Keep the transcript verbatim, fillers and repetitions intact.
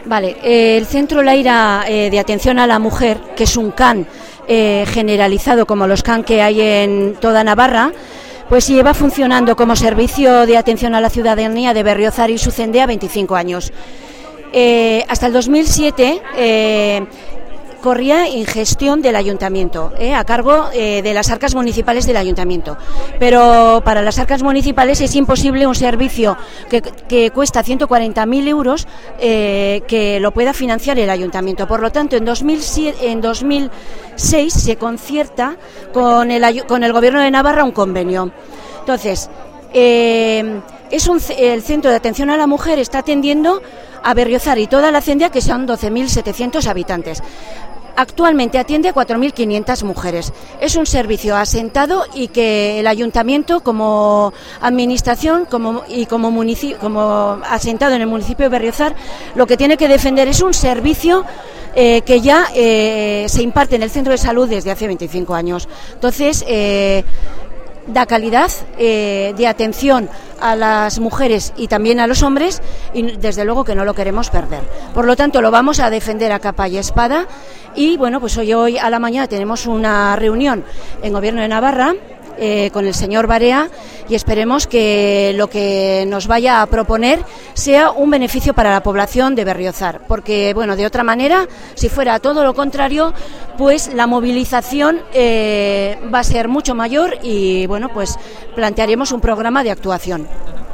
Vale, eh, el Centro Laira eh, de Atención a la Mujer, que es un C A N eh, generalizado como los C A N que hay en toda Navarra, pues lleva funcionando como servicio de atención a la ciudadanía de Berriozar y Zuzendaia veinticinco años. Eh, hasta el dos mil siete eh, corría en gestión del ayuntamiento, eh, a cargo eh, de las arcas municipales del ayuntamiento. Pero para las arcas municipales es imposible un servicio que, que cuesta ciento cuarenta mil euros eh, que lo pueda financiar el ayuntamiento. Por lo tanto, en, dos mil siete, en dos mil seis se concierta con el, con el Gobierno de Navarra un convenio. Entonces, eh, es un, el Centro de Atención a la Mujer está atendiendo a Berriozar y toda la Zuzendaia, que son doce mil setecientos habitantes. Actualmente atiende a cuatro mil quinientas mujeres. Es un servicio asentado y que el ayuntamiento, como administración como, y como, munici- como asentado en el municipio de Berriozar, lo que tiene que defender es un servicio eh, que ya eh, se imparte en el centro de salud desde hace veinticinco años. Entonces, eh, da calidad eh, de atención a las mujeres y también a los hombres, y desde luego que no lo queremos perder. Por lo tanto, lo vamos a defender a capa y espada. Y bueno, pues hoy, hoy a la mañana tenemos una reunión en Gobierno de Navarra eh, con el señor Barea, y esperemos que lo que nos vaya a proponer sea un beneficio para la población de Berriozar, porque bueno, de otra manera, si fuera todo lo contrario, pues la movilización eh, va a ser mucho mayor y bueno, pues plantearemos un programa de actuación.